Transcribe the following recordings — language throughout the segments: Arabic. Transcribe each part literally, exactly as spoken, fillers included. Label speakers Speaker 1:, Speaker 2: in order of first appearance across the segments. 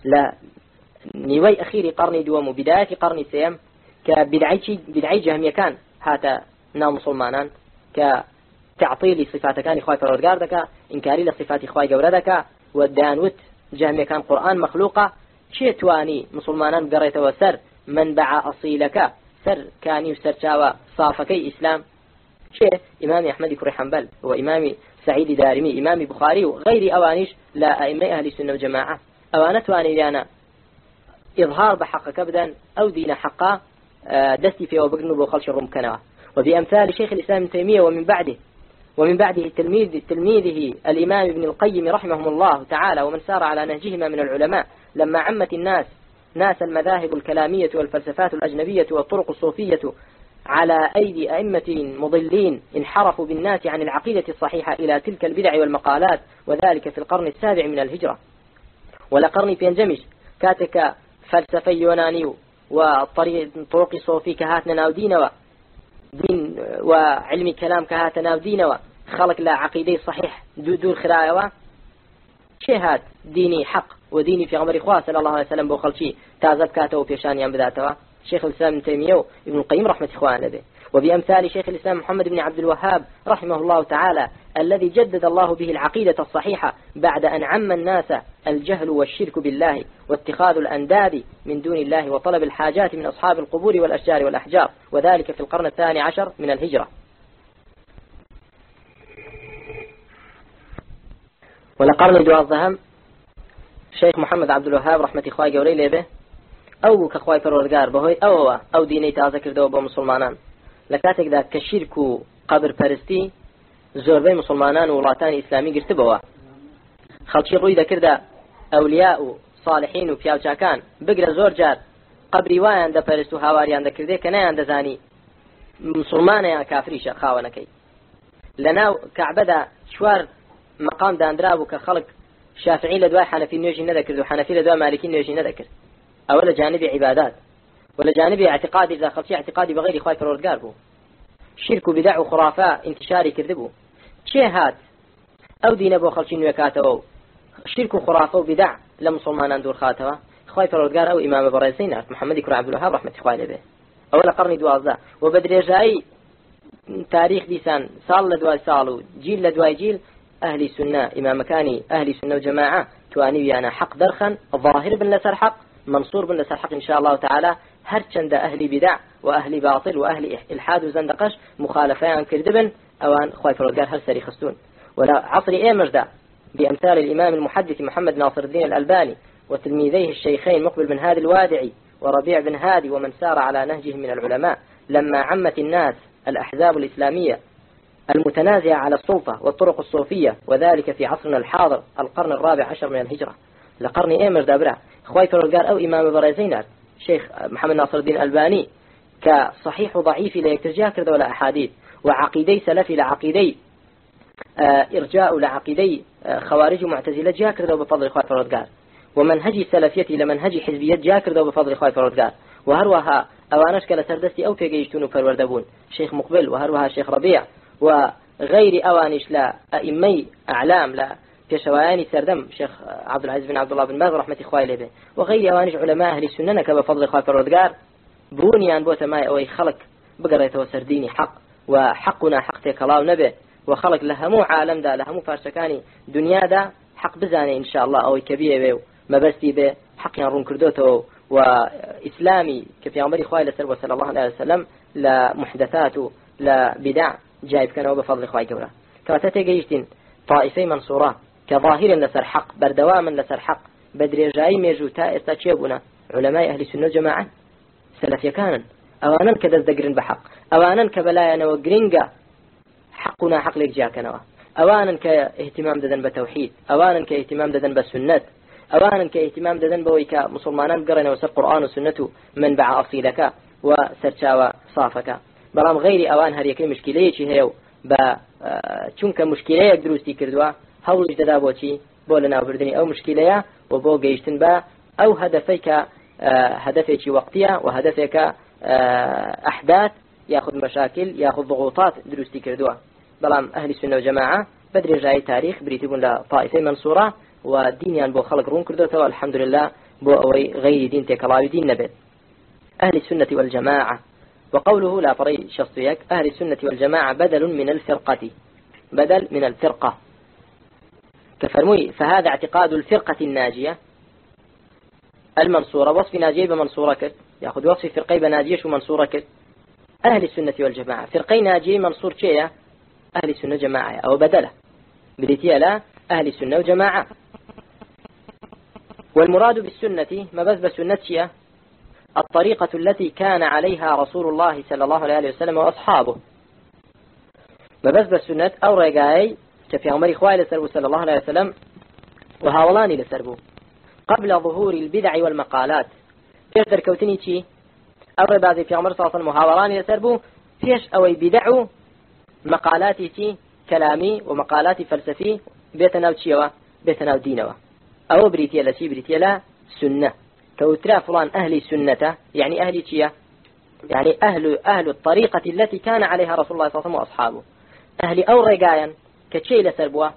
Speaker 1: لا نيوي أخير قرن دوم وبداية قرن سيم كبدعي بدعي جهمية كان هذا نام مسلمانان كتعطيل صفات كان إخوة فرودقار دكا إنكاري لصفات إخوة جوردك والدانوت جهمية كان قرآن مخلوقة شيء تواني مسلمانان قريت وسر منبع أصيلك سر كاني وسر شاوى صافكي إسلام شيء إمام أحمد كري حنبل وإمام سعيد دارمي إمام بخاري وغير أوانيش لا أئمة أهل السنة والجماعة أوانت واني لأنا إظهار بحق كبدا أو دين حقا دستي في وبقن بخلش الرم كنوة وبأمثال شيخ الإسلام ابن تيمية ومن بعده ومن بعده تلميذ تلميذه الإمام ابن القيم رحمهم الله تعالى ومن سار على نهجهما من العلماء لما عمت الناس ناس المذاهب الكلامية والفلسفات الأجنبية والطرق الصوفية على أيدي أئمة مضلين انحرفوا بالناس عن العقيدة الصحيحة إلى تلك البدع والمقالات وذلك في القرن السابع من الهجرة ولقرن بينجمش كاتك فلسفي يوناني وطرق صوفي كهاتنا ناودين دين وعلم كلام كهاتنا ناودين خلق لا عقيدة صحيح دور خرايا شيء هات ديني حق وديني في غمر إخوة صلى الله عليه وسلم بوخلشي تعذب كاته وبيشانيا بذاته شيخ الإسلام ابن تيمية ابن القيم رحمة إخوانه به وبأمثال شيخ الإسلام محمد بن عبد الوهاب رحمه الله تعالى الذي جدد الله به العقيدة الصحيحة بعد أن عم الناس الجهل والشرك بالله واتخاذ الأنداد من دون الله وطلب الحاجات من أصحاب القبور والأشجار والأحجار وذلك في القرن الثاني عشر من الهجرة ولقرن دوازدهم شيخ محمد عبد الوهاب رحمة إخوانه جوري به أو كخواي فرودگار بهوي أو أو ديني تازكر دو بمسلمانان لكاتك ذا كشرك قبر پرستی زوربي مسلمانان وڵاتانی إسلامي گرتبوا خلشي روي ذكر ذا أولياء صالحين وبياوچاكان بقرا زور جار قبري وایان دا پرستو هاواریان دا کرده كنایان دا زاني مسلمان يا كافريش خاونكي لنا كعبة دا شوار مقام داندرابو كخلق شافعي لدواء حنفي نيوجي نذكر وحنفي لدواء مالكي نيوجي نذكر أولا جانب عبادات ولا جانب اعتقادي إذا خلصي اعتقادي بغير إخوة فرودگار بو شرك وبدع وخرافات انتشاري كذبوا شيء هات أو دين بو خلصي نوكاته شرك وخرافة وبدع لمسلمان دور خاتوا إخوة فرودگار أو إمام برزين محمد كري عبد الوهاب رحمة إخوانه به أولا قرن دوازده وبدري جاي تاريخ ديسان صال لدواي صالو جيل لدواي جيل أهل السنة إمام مكاني أهل السنة وجماعة تواني أنا حق درخا ظاهر بن لسر حق منصور بن لسر حق إن شاء الله تعالى هرچند أهل بدع وأهل باطل وأهل إلحاد وزندقش مخالفان كردبن أوان خوي فرودگار هر سري خستون ولا عصر إيه مردا بأمثال الإمام المحدث محمد ناصر الدين الألباني وتلميذيه الشيخين مقبل بن هادي الوادعي وربيع بن هادي ومن سار على نهجهم من العلماء لما عمت الناس الأحزاب الإسلامية المتنازعة على السلطة والطرق الصوفية وذلك في عصرنا الحاضر القرن الرابع عشر من الهجرة لقرن إيه مردا برا خوي فرودگار أو إمام برزينار شيخ محمد ناصر الدين الألباني كصحيح وضعيف لا يكترجاه كذا ولا أحاديث وعقيدي سلفي لعقيدي آه إرجاء لعقيدي آه خوارج ومعتزلة جاء كذا بفضل إخوة فرودگار ومنهج سلفيتي لمنهج حزبية جاء كذا بفضل إخوة فرودگار وهروها أوانش كلا سردستي أو تيجيشتون فروردبون شيخ مقبل وهروها شيخ ربيع وغير أوانش لا أئمي أعلام لا كشواني سردم شيخ عبد العزيز بن عبد الله بن باز رحمة إخوائي له وغير أوانش علماء أهل السنة كبفضل إخوة فرودگار بونيان بوت ماي أو خلق بقريته وسرديني حق وحقنا حق تكلاو نبه وخلق لهمو عالم دا لهمو فارشكاني دنيا دا حق بزاني إن شاء الله أو كبير به ما بستي به حق ينرون كردوته وإسلامي كفي عمر إخوائي لسر صلى الله عليه وسلم لمحدثاته لبدع جايب كانوا بفضل إخوائي كورا كاتتي جيشتين طائفي منصورة كظاهر لسر حق بردواما لسر حق بدري جاي ميجوتا استاتشيبنا علماء أهل السنة جماعة سلفيا كان أوانا كدز دقرن بحق أوانا كبلايانا وقرنقا حقنا حق لك جاكنا أوانا كاهتمام ددن بتوحيد أوانا كاهتمام ددن بسنة أوانا كاهتمام ددن بويكا مسلمانا قرنا وسر قرآن وسنة منبع أصيلك وسرشاوى صافك بلام غير أوان هريكي مشكلة هيو با چونك مشكلة دروستي كردوا هول جددا بوشي بولنا وبردني أو مشكلة وبو جيشتن با أو هدفك هدفك وقتية وهدفك أحداث يأخذ مشاكل يأخذ ضغوطات دروستي كردوا بلام أهل السنة وجماعة بدري جاي تاريخ بريتبون لطائفة منصورة ودينيان بو خلق رون كردوتوا الحمد لله بو أوي غير دين تكلاوي دين نبت. أهل السنة والجماعة، وقوله لا فري شخصيك، أهل السنة والجماعة بدل من الفرقة، بدل من الفرقة كفرموي، فهذا اعتقاد الفرقة الناجية المنصورة. وصف ناجية بمنصورة كر، يأخذ وصف فرقي بناجية ومنصورة كر. أهل السنة والجماعة فرقي ناجية منصور شيء أهل السنة جماعة أو بدله بديتي لا أهل السنة وجماعة. والمراد بالسنة ما بس بالسنة شيء الطريقة التي كان عليها رسول الله صلى الله عليه وسلم وأصحابه. ما بس بالسنة أو رجاي كفي عمر إخوائي لسربو صلى الله عليه وسلم وهاولاني لسربو قبل ظهور البدع والمقالات. فيش دركوتني شيء أو ربازي في عمر صلى الله عليه وسلم وهاولاني لسربو فيش أو بدع مقالاتي شيء كلامي ومقالاتي فلسفي بيتنا وشيوا بيتنا ودينوا أو بريتيا لا شيء بريتيا لا سنة كوترا فلان أهل السنة يعني أهل شيا يعني أهل أهل الطريقة التي كان عليها رسول الله صلى الله عليه وسلم وأصحابه. أهل أو رجايا كشيء لسربوا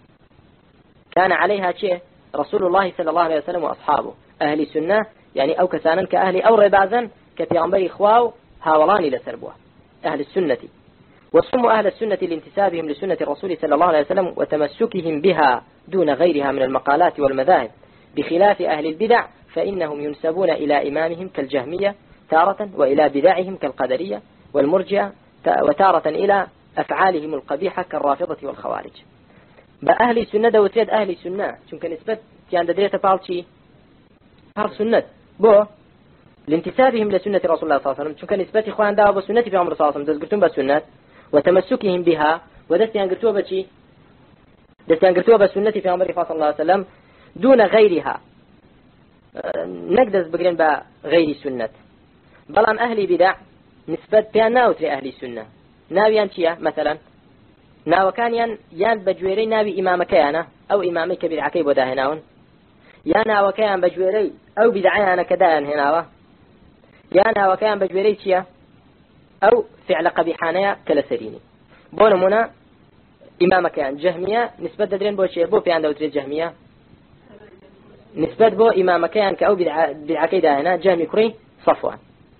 Speaker 1: كان عليها شيء رسول الله صلى الله عليه وسلم وأصحابه. أهل السنة يعني أو كسانا كأهل أو ربازا كبيعنبري إخواه هاولاني لسربوا أهل السنة. وسموا أهل السنة لانتسابهم لسنة الرسول صلى الله عليه وسلم وتمسكهم بها دون غيرها من المقالات والمذاهب، بخلاف أهل البدع فإنهم ينسبون إلى إمامهم كالجهمية تارة، وإلى بدعهم كالقدرية والمرجئة، وتارة إلى أفعالهم القبيحة كالرافضة والخوارج. بأهل السنة دوتريد أهل السنة شنك نسبة كان دريت بالشي هر سنة بو لانتسابهم لسنة رسول الله صلى الله عليه وسلم شنك نسبة إخوان دعوا بسنة في عمر صلى الله عليه وسلم دزقرتون بسنة وتمسكهم بها ودستيان قرتوا بشي دستيان قرتوا بسنة في عمر صلى الله عليه وسلم دون غيرها نقدس بقرين بغير السنة. بلان أهل بدع نسبة بيان ناوتري أهل السنة ناويان شيا مثلا ناو كان يان يان بجويري ناوي إمامك أنا أو إمامي كبير عكيب وداهناون يا ناو كان بجويري أو بدعي أنا كدان هناوه يا ناو كان بجويري شيا أو فعل قبيحانيا كالسريني بونمنا إمامك كان جهمية نسبة درين بو شيء بو بيان دوتري جهمية نسبة بو إمامك كان كأو بدعكي داهنا جهمي كري صفوان.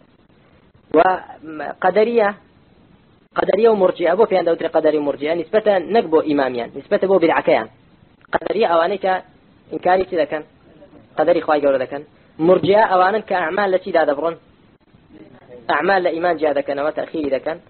Speaker 1: وقدرية قدرية ومرجئة بو بيان دوتري قدري ومرجئة نسبة نقبو إماميان نسبة بو بدعكيان قدرية أوانيك إنكاري كذا كان قدري خواهي قولة كان مرجئة أوانا كأعمال التي دا دبرون أعمال لإيمان جاء كان وتأخير ذا كان.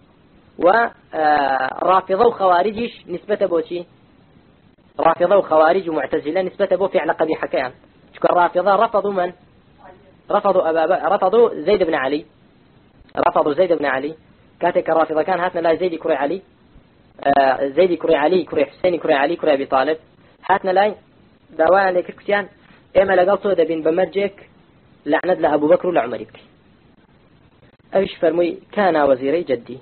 Speaker 1: ورافضة وخوارجيش نسبة بوشي رافضة وخوارج ومعتزلة نسبة بو فعل قبيحة كان شكو الرافضة رفضوا من رفضوا أبا رفضوا زيد بن علي رفضوا زيد بن علي كاتك الرافضة كان هاتنا لا زيد كري علي آه زيد كري علي كري حسين كري علي كري أبي طالب هاتنا لا دواء لك كريستيان إما لقلتوا دبين بمرجك لعنت لأبو بكر ولعمر يبكي أيش فرمي كان وزيري جدي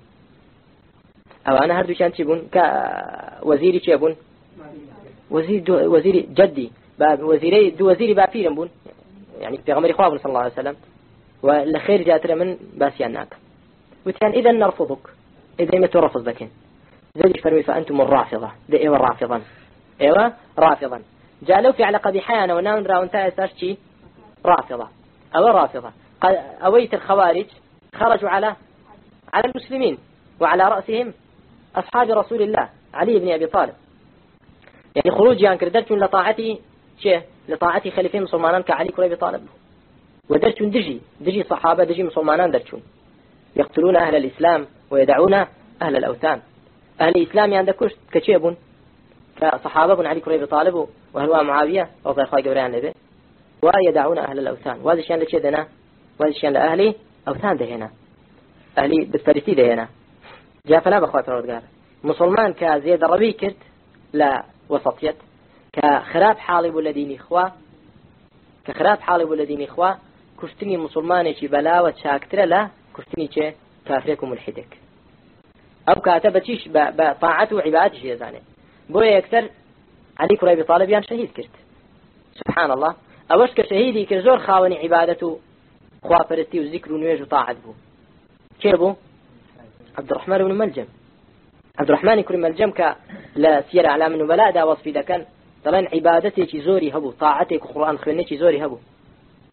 Speaker 1: أو أنا هردو كان تبون كوزيري تبون وزير دو وزيري جدي باب وزيري دو وزيري بابيرن بون يعني في غمر إخوان صلى الله عليه وسلم والخير جاتنا من باسياناك وكان إذا نرفضك إذا ما ترفض بكين زي فرمي فأنتم الرافضة ده إيوه رافضا إيوه رافضا جالوا في على قبيحانا وناون راونتا أساشي رافضة أو رافضة أويت الخوارج خرجوا على على المسلمين وعلى رأسهم أصحاب رسول الله علي بن أبي طالب يعني خروج يعني كردرتون لطاعتي شيء لطاعتي خليفين مسلمان كعلي كريبي طالب ودرتون دجي دجي صحابة دجي مسلمان درتون يقتلون أهل الإسلام ويدعون أهل الأوثان. أهل الإسلام عند كش كشيبون كصحابة بن علي كريبي طالب وهو معاوية أو غير خاي جوريان نبي ويدعون أهل الأوثان وهذا الشيء لشيء دنا وهذا الشيء لأهلي أوثان ده هنا أهلي بالفريسي ده هنا جاء فلا بخوات الرجال مسلمان كزيد الربي كرت لا وسطيت كخراب حالي والذين إخوة كخراب حالي والذين إخوة كفتني مسلمان شي بلاوة شاكترة لا كفتني شي كافركم الحدك أو كاتبتيش بطاعته وعبادته شيء زاني بوي أكثر علي كريبي طالب يان شهيد كرت سبحان الله أوش كشهيدي كزور خاوني عبادته خوا فرستي وذكر ونويج وطاعت بو كيبو عبد الرحمن بن ملجم عبد الرحمن كريم ملجم ك لا سير أعلام النبلاء دا وصفي دا كان طلعن عبادتي كي زوري هبو طاعتي قرآن خلني كي زوري هبو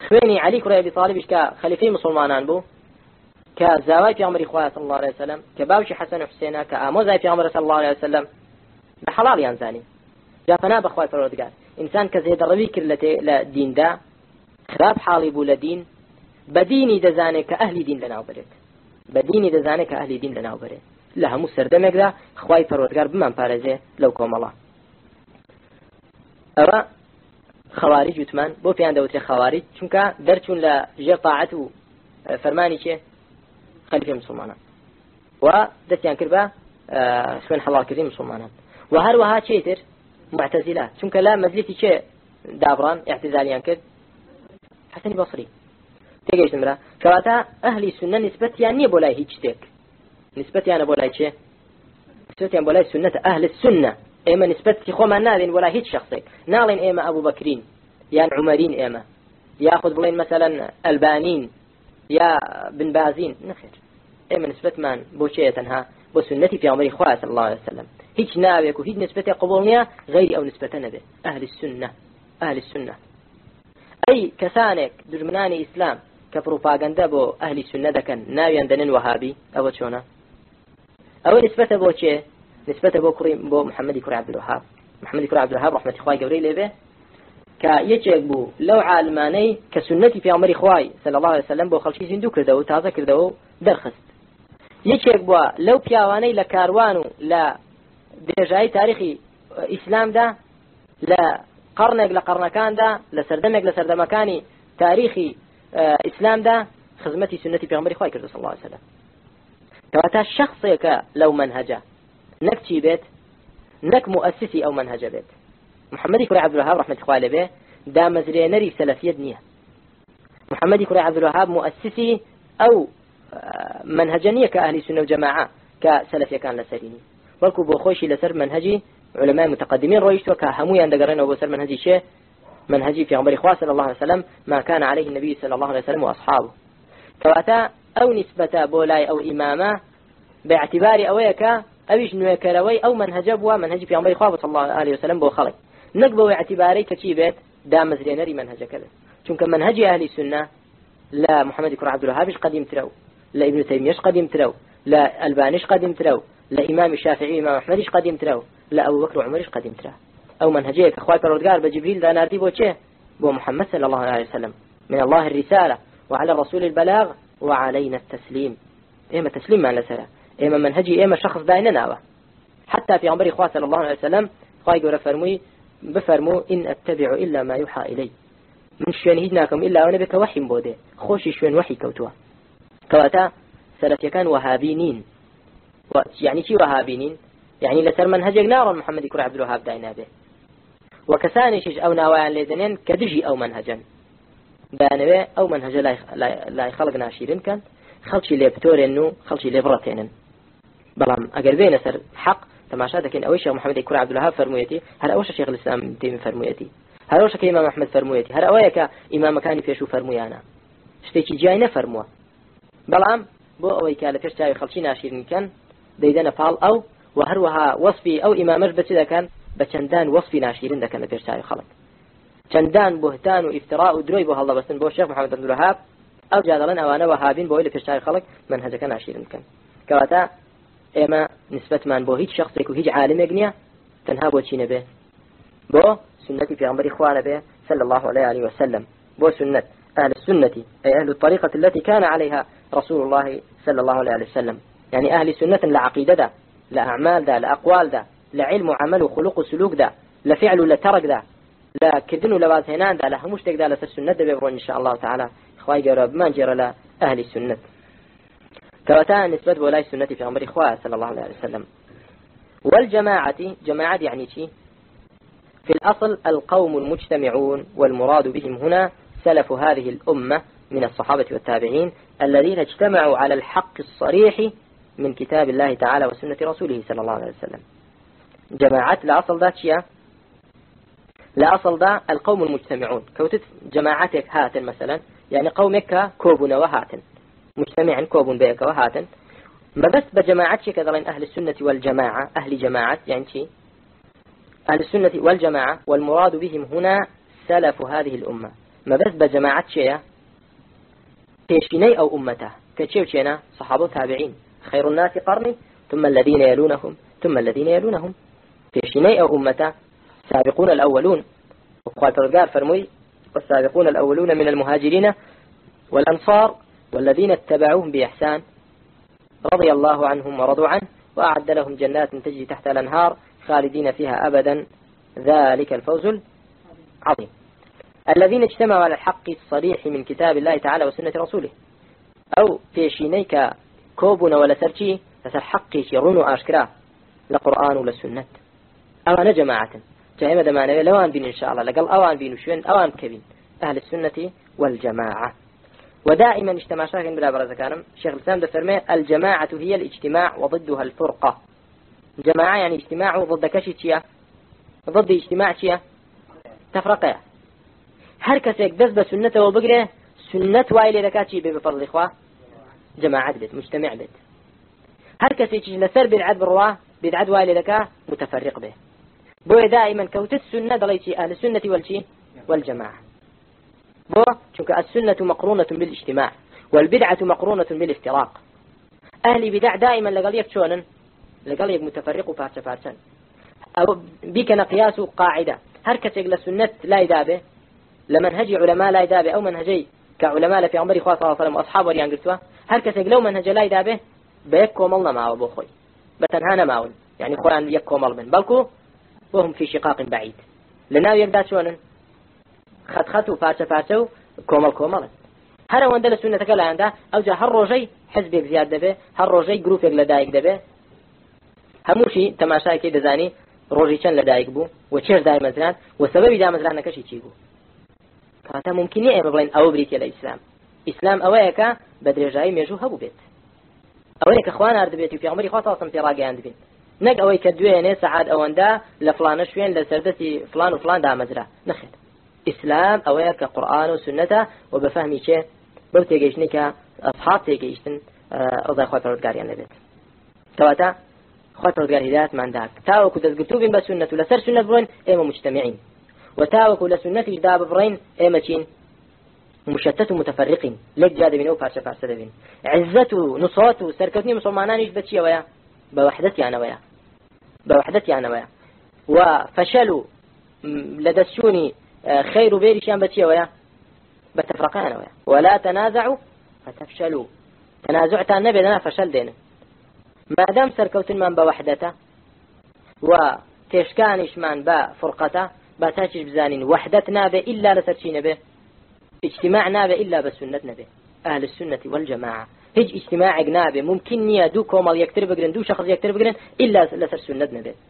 Speaker 1: خويني علي كري أبي طالب كخليفة مسلمان بو كزواج في عمر إخوة صلى الله عليه وسلم كباوش حسن وحسين كأموزاي في عمر صلى الله عليه وسلم بحلال ينزاني جافنا بخوي فرودقار إنسان كزيد الربي كرلته لدين دا خراب حالي بو لدين بديني دزاني كأهل دين لنا وبرد بديني دزاني كأهل دين لنا وبرد لها مسردمك دا خوي فرودقار بمن بارزه لو كوم الله أرى خوارج يتمان بو في عنده وتر خوارج چونك درچون لجر طاعته فرماني چه خليفة مسلمانا ودستيان كربا سوين حلال كريم مسلمانا وهروها چيتر معتزلة چونك لا مزلتي چه دابران اعتزاليان كرد حسن بصري تيجيش نمرا كواتا أهل السنة نسبة يعني بولاي هيج تك نسبة يعني بولاي چه نسبة يعني بولاي سنة أهل السنة إما نسبة خو ما نالين ولا هيج شخصك نالين إما أبو بكرين يا عمرين إما ياخذ بلين مثلا البانين يا بن بازين نخير إما نسبة من بوشية تنها بسنتي في عمر إخوة صلى الله عليه وسلم هيج نابك وهيج نسبة قبولنيا غير أو نسبة نبي أهل السنة أهل السنة أي كسانك دجمناني إسلام كبروباغندا بو أهل السنة دكن ناوي عندنا وهابي أو شونا أو نسبة بو شيء نسبة بو كريم بو محمد كريم عبد الوهاب محمد كريم عبد الوهاب رحمة الله جوري لبه كيجيك بو لو عالماني كسنتي في عمر إخواي صلى الله عليه وسلم بو خلشي زندو كردو تازه كردو درخست يجيك بو لو بياواني لكاروانو لا درجاي تاريخي إسلام دا لا قرنك لقرنكان دا لسردمك لسردمكاني تاريخي آه إسلام دا خزمتي سنتي في عمر إخواي كردو صلى الله عليه وسلم كواتا شخصيك لو منهجه نك تي بيت نك مؤسسي أو منهج بيت محمد كريم عبد الوهاب رحمة الله عليه دا مزرينري سلفية نية محمد كريم عبد الوهاب مؤسسي أو منهجنية كأهل السنة والجماعة كسلفية كان لسريني ولكو بوخوشي لسر منهجي علماء متقدمين رويشتوا كهمويا عندقرين وبسر منهجي شيء منهجي في عمر إخوة صلى الله عليه وسلم ما كان عليه النبي صلى الله عليه وسلم وأصحابه كواتا أو نسبة بولاي أو إمامة باعتبار أويك أبيش نوكروي أو منهج بوا منهج في عمر إخوة صلى الله عليه وسلم بو خلق نقبوا اعتباري كتيبت دام مزرينري منهج كذا چونك منهج أهل السنة لا محمد كريم عبد الوهاب قديم ترو لا ابن تيمية قديم ترو لا البانيش قديم ترو لا إمام الشافعي إمام أحمد قديم ترو لا أبو بكر وعمر قديم ترو أو منهجيك أخوات الردقار بجبريل دا ناردي بو چه بو محمد صلى الله عليه وسلم من الله الرسالة وعلى الرسول البلاغ وعلينا التسليم إما تسليم ما لسلا إما منهجي إما شخص داينا ناوه حتى في عمر إخوة صلى الله عليه وسلم خواهي قول فرموي بفرمو إن أتبع إلا ما يوحى إلي من شوين هدناكم إلا ونبك وحي بوده خوشي شوين وحي كوتوا كواتا سلف يكان وهابينين يعني شي وهابينين يعني لسر منهجك نار محمد كريم عبد الوهاب داينا به وكساني شيش أو نوايان ليدنين كدجي أو منهجا دانوي أو منهجا لا يخلق ناشيرين كان خلشي ليبتورينو خلشي ليبرتينن بلام أجر بين سر حق تماشى لكن أول شيء محمد كريم عبد الوهاب فرمويتي هل أول شيخ الإسلام تيم فرمويتي هل أول شيء إمام أحمد فرمويتي هل أولك إمام مكاني فيشو فرمويانا شتيجي جاينا فرموا بلام بو أول كاله فيش جاي خلشي ناشيرين كان ديدنا فعل أو وهروها وصفي أو إمام مجبت إذا كان بچندان وصفي ناشيرين ده كان فيش جاي خلق چندان بهتان وافتراء ودروي به الله بس بو الشيخ محمد عبد الوهاب أو جادلنا وأنا وهابين بو إلى فيش جاي خلق منهج كان ناشيرين كان كواتا إما نسبة من بو هيج شخصك وهيج عالم يقنية تنها بو چين به بو سنة في عمر إخوان به صلى الله عليه وسلم بو سنة أهل السنة أي أهل الطريقة التي كان عليها رسول الله صلى الله عليه وسلم يعني أهل سنة لعقيدة ده لأعمال ده لأقوال ده لعلم وعمل وخلق وسلوك ده لفعل لترك ده لا كدن لواز هنان ده لهمش تقدر لسنة ده بيبرون إن شاء الله تعالى إخوائي جرب ما جرى لأهل السنة كواتا نسبة ولاي السنة في عمر إخوة صلى الله عليه وسلم والجماعة جماعة يعني شيء في الأصل القوم المجتمعون والمراد بهم هنا سلف هذه الأمة من الصحابة والتابعين الذين اجتمعوا على الحق الصريح من كتاب الله تعالى وسنة رسوله صلى الله عليه وسلم جماعة لا أصل ذات شيء لا أصل ذا القوم المجتمعون كوتت جماعتك هاتن مثلا يعني قومك كوبنا وهاتن مجتمعا كوب بيك وهاتن ما بس بجماعتك كذا أهل السنة والجماعة أهل جماعة يعني شيء أهل السنة والجماعة والمراد بهم هنا سلف هذه الأمة ما بس بجماعة شيء تشيني أو أمته كتشيو شينا صحابة تابعين خير الناس قرني ثم الذين يلونهم ثم الذين يلونهم تشيني أو أمته سابقون الأولون وقال فرقار فرمي والسابقون الأولون من المهاجرين والأنصار والذين اتبعوهم بإحسان رضي الله عنهم ورضوا عنه وأعد لهم جنات تجري تحت الأنهار خالدين فيها أبدا ذلك الفوز العظيم. الذين اجتمعوا على الحق الصريح من كتاب الله تعالى وسنة رسوله أو تشينيك كوبنا ولا سرشي فسر حقي يرونو أشكرا لقرآن ولا سنة أوان جماعة جاهمة دمانة لوان بين إن شاء الله لقل أوان بين وشوين أوان كبين أهل السنة والجماعة. ودائما اجتماع شاكين بلا برزة كانم شيخ الإسلام دفرمي الجماعة هي الاجتماع وضدها الفرقة. جماعة يعني اجتماع ضد كشي ضد اجتماع شيء تفرقه. هر كسيك دس بسنته وبقره سنة وايلة لكاتي بفضل إخوة جماعة بيت مجتمع بيت. هر كسيك لسر بدعد بالرواه بدعد وايلة لك متفرق به. بو دائما كوت السنة ضليتي أهل السنة والشي والجماعة. بو شوك السنة مقرونة بالاجتماع والبدعة مقرونة بالافتراق. أهل بدع دائما لقليك شونا لقليك متفرق فارشة فارشا أو بيكنا قياس قاعدة هر كسيك للسنة لا يدابه لمنهج علماء لا يدابه أو منهجي كعلماء في عمر إخوة صلى الله عليه وسلم وأصحاب وريان قلتوا هر كسيك لو منهج لا يدابه بيكو ملنا معه أبو خوي بتنهانا معه يعني خوان يكو مل من بلكو وهم في شقاق بعيد لنا يقدر شونا خد خطو فارشة فارشة كومل كومل هر وندل السنة كلا عنده أو جا هر رجي حزبك زيادة به هر رجي جروبك لدايق دبه هموشي تماشای كي دزاني روجي چن لدايق بو وچير داي مزران وسبب دا مزران نكشي چي بو كاتا ممكن ايه ببلين او بريتي الاسلام اسلام اويكا بدرجاي ميجو هبو بيت اويك اخوان ارد بيتي في عمري خاصة في راقي عند بين نق اويك دويني سعاد اواندا لفلان شوين لسردتي فلان وفلان دا مزرا نخد اسلام اويك قرآن وسنته وبفهمي چه بوتي جيشنك اصحاب تيجيشتن رضا اخوات رودقاريان لبيت كواتا خاطر رودقار هدايات من داك تاوكو تذكرتوبين بسنة لسر سنة برين ايما مجتمعين وتاوكو لسنة جداب برين ايما چين مشتت متفرقين لك جاد بين او فارشة فارشة بين عزته نصرته سركتني مسلمانان ايش بتشي ويا بوحدتي انا ويا بوحدتي انا ويا وفشلوا لدسوني خير بيري شان بتشي ويا بتفرقان انا ويا ولا تنازعوا فتفشلوا تنازعت النبي لنا فشل دينه ما دام سركوتن من بوحدته وتشكانش من بفرقته باتاش بزانين وحدتنا به إلا لسرشين به اجتماعنا به إلا بسنتنا به أهل السنة والجماعة هج اجتماع جنابه ممكن نيا دو كومال يكتر بقرن دو شخص يكتر بقرن إلا لسر سنتنا به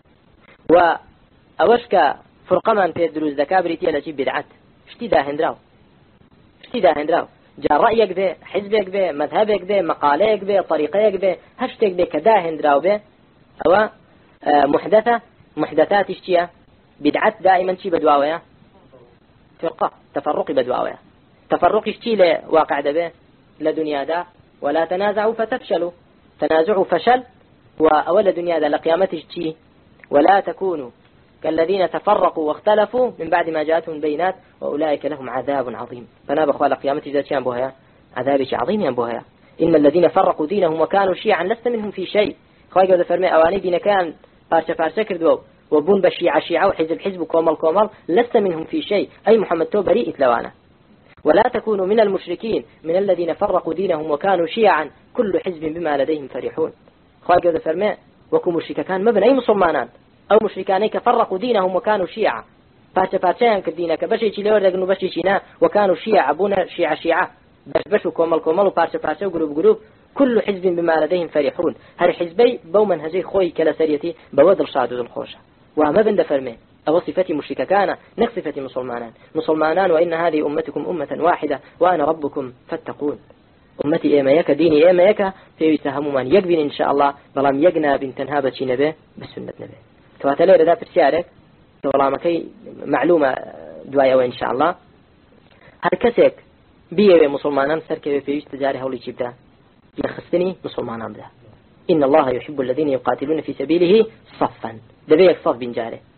Speaker 1: وأوشك فرقة من في الدروس ذكابريتي لشي بدعات اشتي دا هندراو اشتي دا هندراو جا رأيك به حزبك به مذهبك به مقاليك به طريقيك به هشتك به كداهن دراو به أو محدثة محدثات اشتيا بدعت دائما شي بدواوية فرقة تفرق بدواوية تفرق اشتي لواقع به لدنيا دا ولا تنازعوا فتفشلوا تنازعوا فشل وأول دنيا دا لقيامة اشتي ولا تكونوا كالذين تفرقوا واختلفوا من بعد ما جاءتهم البينات وأولئك لهم عذاب عظيم فناب أخوة لقيامة ذات شان بوها عذاب عظيم ينبوها إن الذين فرقوا دينهم وكانوا شيعا لست منهم في شيء خواهي قد فرمي أواني دين كان بارشة بارشة كردوا وبون بشيعة شيعة وحزب حزب كومل كومل لست منهم في شيء أي محمد تو بريء إتلوانا ولا تكونوا من المشركين من الذين فرقوا دينهم وكانوا شيعا كل حزب بما لديهم فرحون خواهي قد فرمي وكو مشركة كان مبن أي مسلمانان أو مشركاني كفرقوا دينهم وكانوا شيعة بارشة بارشة كدينك بشي تلور لقنوا بشي شينا وكانوا شيعة بونا شيعة شيعة بش بش وكومل كومل وبارشة بارشة وقلوب قلوب كل حزب بما لديهم فرحون هر حزبي بو منهجي خوي كلا سريتي بودل شادو الخوشة وما بند فرمي أو صفتي مشركة كان نك صفتي مسلمانان مسلمانان وإن هذه أمتكم أمة واحدة وأنا ربكم فاتقون أمتي إيما يكا ديني إيما يكا في يساهموا من يقبن إن شاء الله بلام يقنا بنت هابتي نبي بسنة نبي كواتلي ردا في سيارك والله ما كي معلومة دوايا وإن شاء الله هالكسك بيه مسلمانان سركب في تجاري هولي جبدا يخصني مسلمانان بدا إن الله يحب الذين يقاتلون في سبيله صفا دبيك صف بن جاره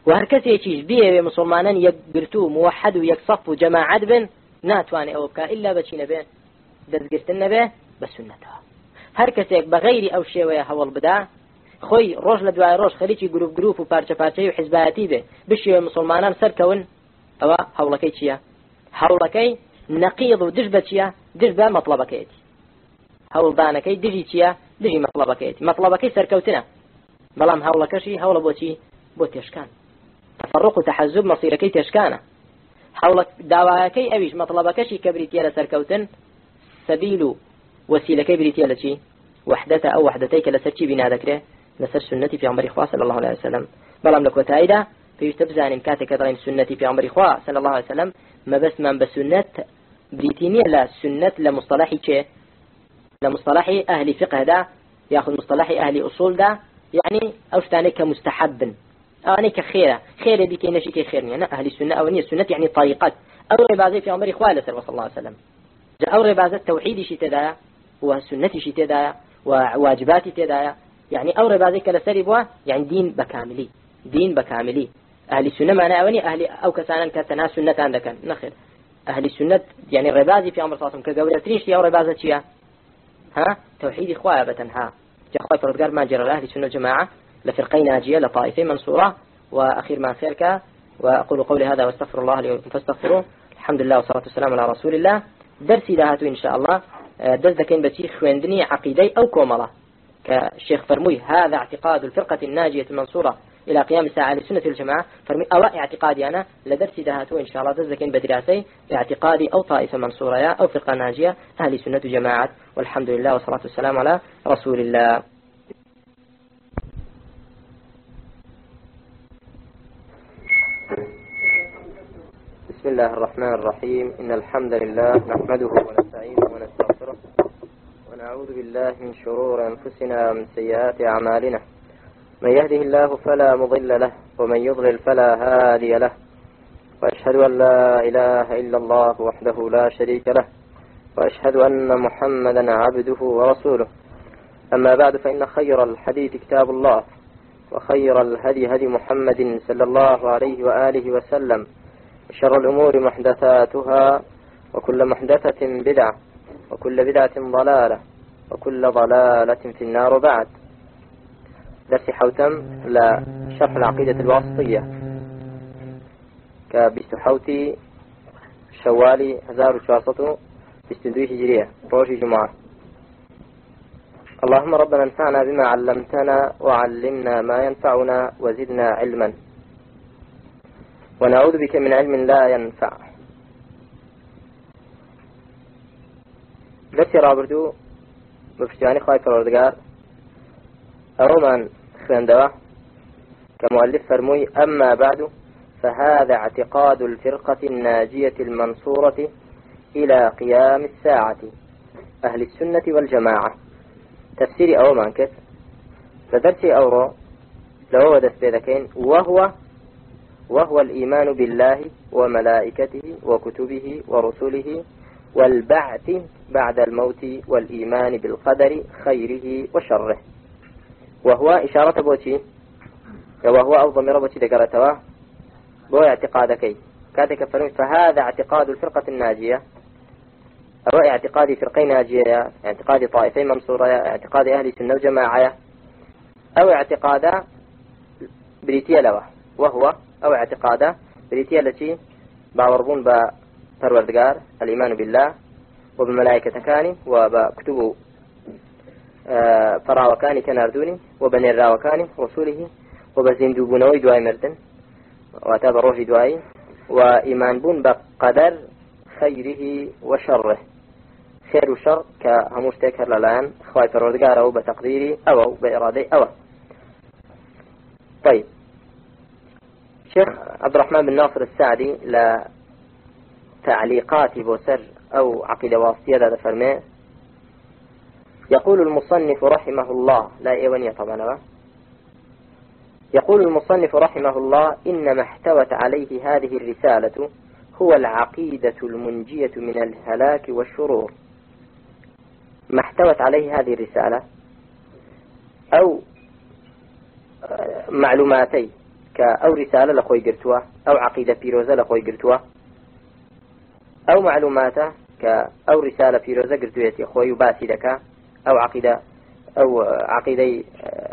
Speaker 1: وهركز يشيش بيه مسلمانا يقرتو موحد ويقصف جماعة بن ناتواني أو بكا إلا بشينا بين دزقرتنا به بسنتها هركز بغير أو شيء ويا هول بدا خوي روج لدواي روج خليتي جروب جروب وبارشة بارشة وحزباتي به بشي مسلمانا سركون أو هولكي تشيا هولكي نقيض ودجبة تشيا دجبة مطلبكيتي هول دانكي دجي تشيا دجي مطلبكيتي مطلبكي سركوتنا بلام هولكشي هول بوتي بوتيشكان تفرق وتحزب مصيركي تشكانه حولك دعواكي أبيش مطلبكشي كبريتيا لسركوتن سبيل وسيلكي بريتيا لشي وحدة أو وحدتيك لسرشي بنا ذكره لسر سنتي في عمر إخوة صلى الله عليه وسلم بلام لك وتايدا فيستبزان كاتك درين سنتي في عمر إخوة صلى الله عليه وسلم ما بس من بسنة بريتينية لا سنة لمصطلحي كي لمصطلحي أهل فقه دا يأخذ مصطلحي أهل أصول دا يعني أوشتاني كمستحب أنا كخيرة خيرة دي كي نشي كخيرني أنا أهل السنة أو نية السنة يعني طريقات أو ربازة في عمر إخوة صلى الله عليه وسلم جاء أو ربازة توحيد شي تدايا والسنة شي تدايا وواجبات تدايا يعني أو ربازة كالسربوا يعني دين بكاملي دين بكاملي أهل السنة معنى أوني أهل أو كسانا كتنها سنة عندك نخير أهل السنة يعني ربازة في عمر صلى الله عليه وسلم كقولة تريش أو ربازة شيا ها توحيد إخوة بتنها جاء أخوة فرد ما جرى أهل السنة جماعة لفرقين ناجية لطائفين منصورة وأخير ما خيرك وأقول قولي هذا واستغفر الله لي فاستغفروه الحمد لله والصلاة والسلام على رسول الله درسي لهاتو إن شاء الله درس ذكين بسي خويندني عقيدي أو كوملة كالشيخ فرموي هذا اعتقاد الفرقة الناجية المنصورة إلى قيام الساعة لسنة الجماعة فرمي أو اعتقادي أنا لدرسي لهاتو إن شاء الله درس ذكين بدراسي اعتقادي أو طائفة منصورة أو فرقة ناجية أهل سنة جماعة والحمد لله والصلاة والسلام على رسول الله. بسم الله الرحمن الرحيم إن الحمد لله نحمده ونستعينه ونستغفره ونعوذ بالله من شرور أنفسنا ومن سيئات أعمالنا من يهده الله فلا مضل له ومن يضلل فلا هادي له وأشهد أن لا إله إلا الله وحده لا شريك له وأشهد أن محمدا عبده ورسوله أما بعد فإن خير الحديث كتاب الله وخير الهدي هدي محمد صلى الله عليه وآله وسلم شر الأمور محدثاتها وكل محدثة بدعة وكل بدعة ضلالة وكل ضلالة في النار. بعد درس حوتم لشرح العقيدة الواسطية كبست حوتي شوالي هزار وشواصته بستدوي هجرية روشي جمعة. اللهم ربنا انفعنا بما علمتنا وعلمنا ما ينفعنا وزدنا علما ونعوذ بك من علم لا ينفع. درسي رابردو بفتواني خواهي فالوردقار أرومان خندوا كمؤلف فرموي أما بعد فهذا اعتقاد الفرقة الناجية المنصورة إلى قيام الساعة أهل السنة والجماعة. تفسيري أومان كيف فدرسي أورو لو ودس بذكين وهو وهو الإيمان بالله وملائكته وكتبه ورسله والبعث بعد الموت والإيمان بالقدر خيره وشره. وهو إشارة بوتي وهو أو ضمير بوتي ذكرتها بو اعتقادك كاتك فرمت فهذا اعتقاد الفرقة الناجية أو اعتقاد فرقين ناجية اعتقاد طائفين منصورة اعتقاد أهل السنة والجماعة أو اعتقاد بريتيا لوه وهو أو اعتقاده بريتيا التي باوربون بپروردگار الإيمان بالله وبملائكة كاني وبكتبه فراوكاني كناردوني وبنراوكاني رسوله وبزندوبونوي دواي مردن واتاب روحي دواي وإيمان بون بقدر خيره وشره خير وشر كهموش تكر للآن خواهي پروردگار أو بتقديري أو بإرادي أو. طيب شيخ عبد الرحمن بن ناصر السعدي لتعليقات بوسر أو عقيدة واسطية هذا فرمي يقول المصنف رحمه الله لا إيوانية طبعا يقول المصنف رحمه الله إنما احتوت عليه هذه الرسالة هو العقيدة المنجية من الهلاك والشرور. ما احتوت عليه هذه الرسالة أو معلوماتي كأو رسالة لخوي قرتوها أو عقيدة بيروزة لخوي قرتوها أو معلوماته كأو رسالة بيروزة قرتويتي خوي وباسي لك أو عقيدة أو عقيدة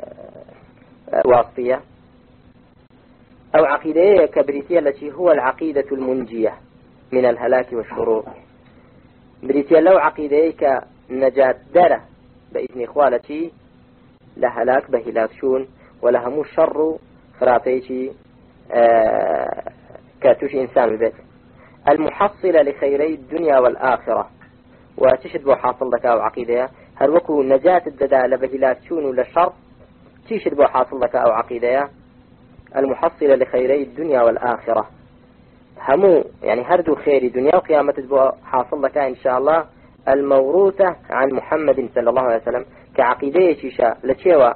Speaker 1: واصية أو عقيدة كبريتية التي هو العقيدة المنجية من الهلاك والشرور بريتية لو عقيدة كنجاة دارة بإذن إخوالتي لهلاك بهلاك شون ولهم الشر خرافيتي آه كاتوش إنسان ببيت المحصلة لخيري الدنيا والآخرة وتشد بو حاصل لك أو عقيدة هل وكو نجاة الددالة بهلاك شون ولا شر تشد بو حاصل لك أو عقيدة المحصلة لخيري الدنيا والآخرة همو يعني هردو خير دنيا وقيامة بو حاصل لك إن شاء الله الموروثة عن محمد صلى الله عليه وسلم كعقيدة شيشا لتشيوا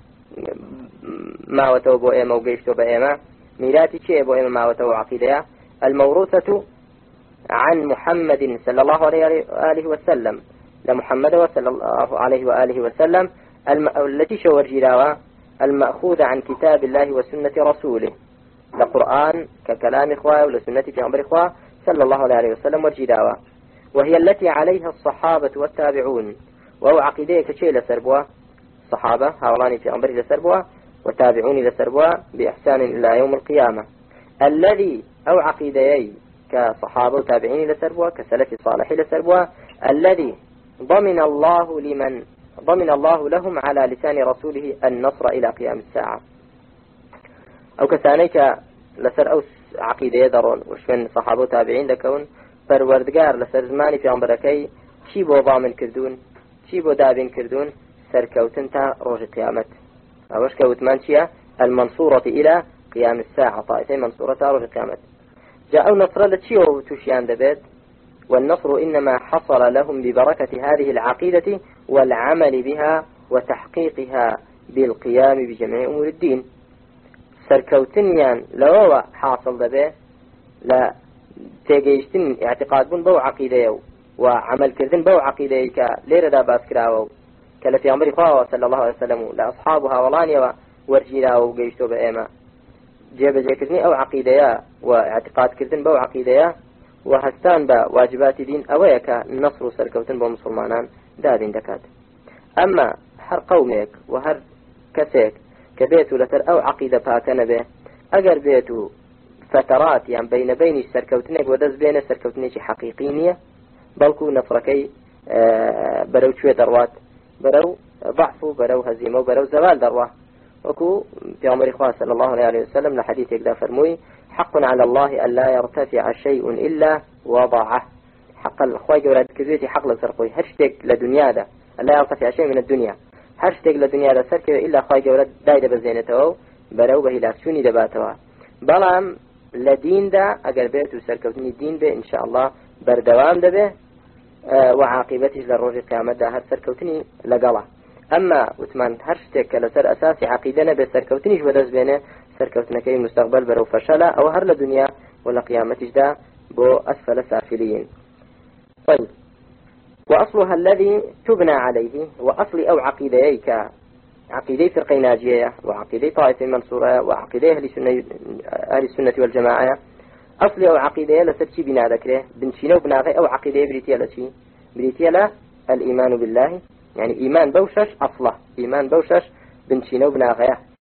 Speaker 1: ما وتوبو إيما وقيشتو بإيما ميلاتي شيء بو إيما ما وتوبو عقيدة الموروثة عن محمد صلى الله عليه وآله وسلم لمحمد صلى الله عليه وآله وسلم الم... التي شور جلاوة المأخوذة عن كتاب الله وسنة رسوله لقرآن ككلام إخوة ولسنة في أمر إخوة صلى الله عليه وسلم والجلاوة وهي التي عليها الصحابة والتابعون وهو عقيدة كشيء لسربوة الصحابة هؤلاء في أمر لسربوة والتابعون لسربوة بإحسان إلى يوم القيامة الذي أو عقيدتي كصحابة وتابعين لسربوة كسلف صالح لسربوة الذي ضمن الله لمن ضمن الله لهم على لسان رسوله النصر إلى قيام الساعة أو كثانيك لسر أو عقيدة درون وشمن صحابة وتابعين لكون فروردقار لسر زماني في عمركي شي بو ضامن كردون شي بو دابين كردون سركوتنتا روج قيامت أوش كوتمان شيا المنصورة إلى قيام الساعة طائفين منصورة روج قيامت جاءوا نصر لتشيو تشيان دبيت والنصر إنما حصل لهم ببركة هذه العقيدة والعمل بها وتحقيقها بالقيام بجميع أمور الدين سركوتنيان لو حاصل دبي لا تيجيشتن اعتقاد بن بو عقيدة وعمل كردن بو عقيدة كليرة دا باس كراو كلا في أمر إخوة صلى الله عليه وسلم لأصحابها ولانيا ورجيلا وقيشتو بإيما جيب جيكردني أو عقيدة واعتقاد كردن بو عقيدة وهستان بواجبات دين أويك النصر سركوتن بو مسلمانان دادين دكات أما هر قومك وهر كسيك كبيتو لتر أو عقيدة باكن به أجر بيتو فترات يعني بين بين سركوتنك ودز بين سركوتنك حقيقية بلكو نفركي آه برو شوية دروات برو ضعف برو هزيمة برو زوال دروة وكو في عمر إخوة صلى الله عليه وسلم لحديث يقدر فرموي حق على الله أن لا يرتفع شيء إلا وضعه حق الأخوة جورات كذوتي حق لسرقوي هرشتك لدنيا ده أن لا يرتفع شيء من الدنيا هرشتك لدنيا ده سركه إلا أخوة جورات دايدة بزينته برو به لاكسوني دباتها بلام لدين ده أقل بيت وسركوتني الدين به إن شاء الله بردوام ده به آه وعاقبته للروج القيامة ده هر سركوتني لقلا أما وثمان هرشتك لسر أساسي عقيدنا بسركوتنيش ودز بينه سركوتنكي مستقبل برو فشلة أو هر لدنيا ولا قيامتش ده بو أسفل سافلين. طيب وأصلها الذي تبنى عليه وأصل أو عقيدتي كعقيدة فرقة ناجية وعقيدة طائفة منصورة وعقيدة أهل السنة أهل السنة والجماعة أصل أو عقيدة لسبتي بنا ذكره بنشينه وبناغي أو عقيدة بريتيا لشي بريتيا لا الإيمان بالله يعني إيمان بوشش أصله إيمان بوشش بنشينه وبناغيه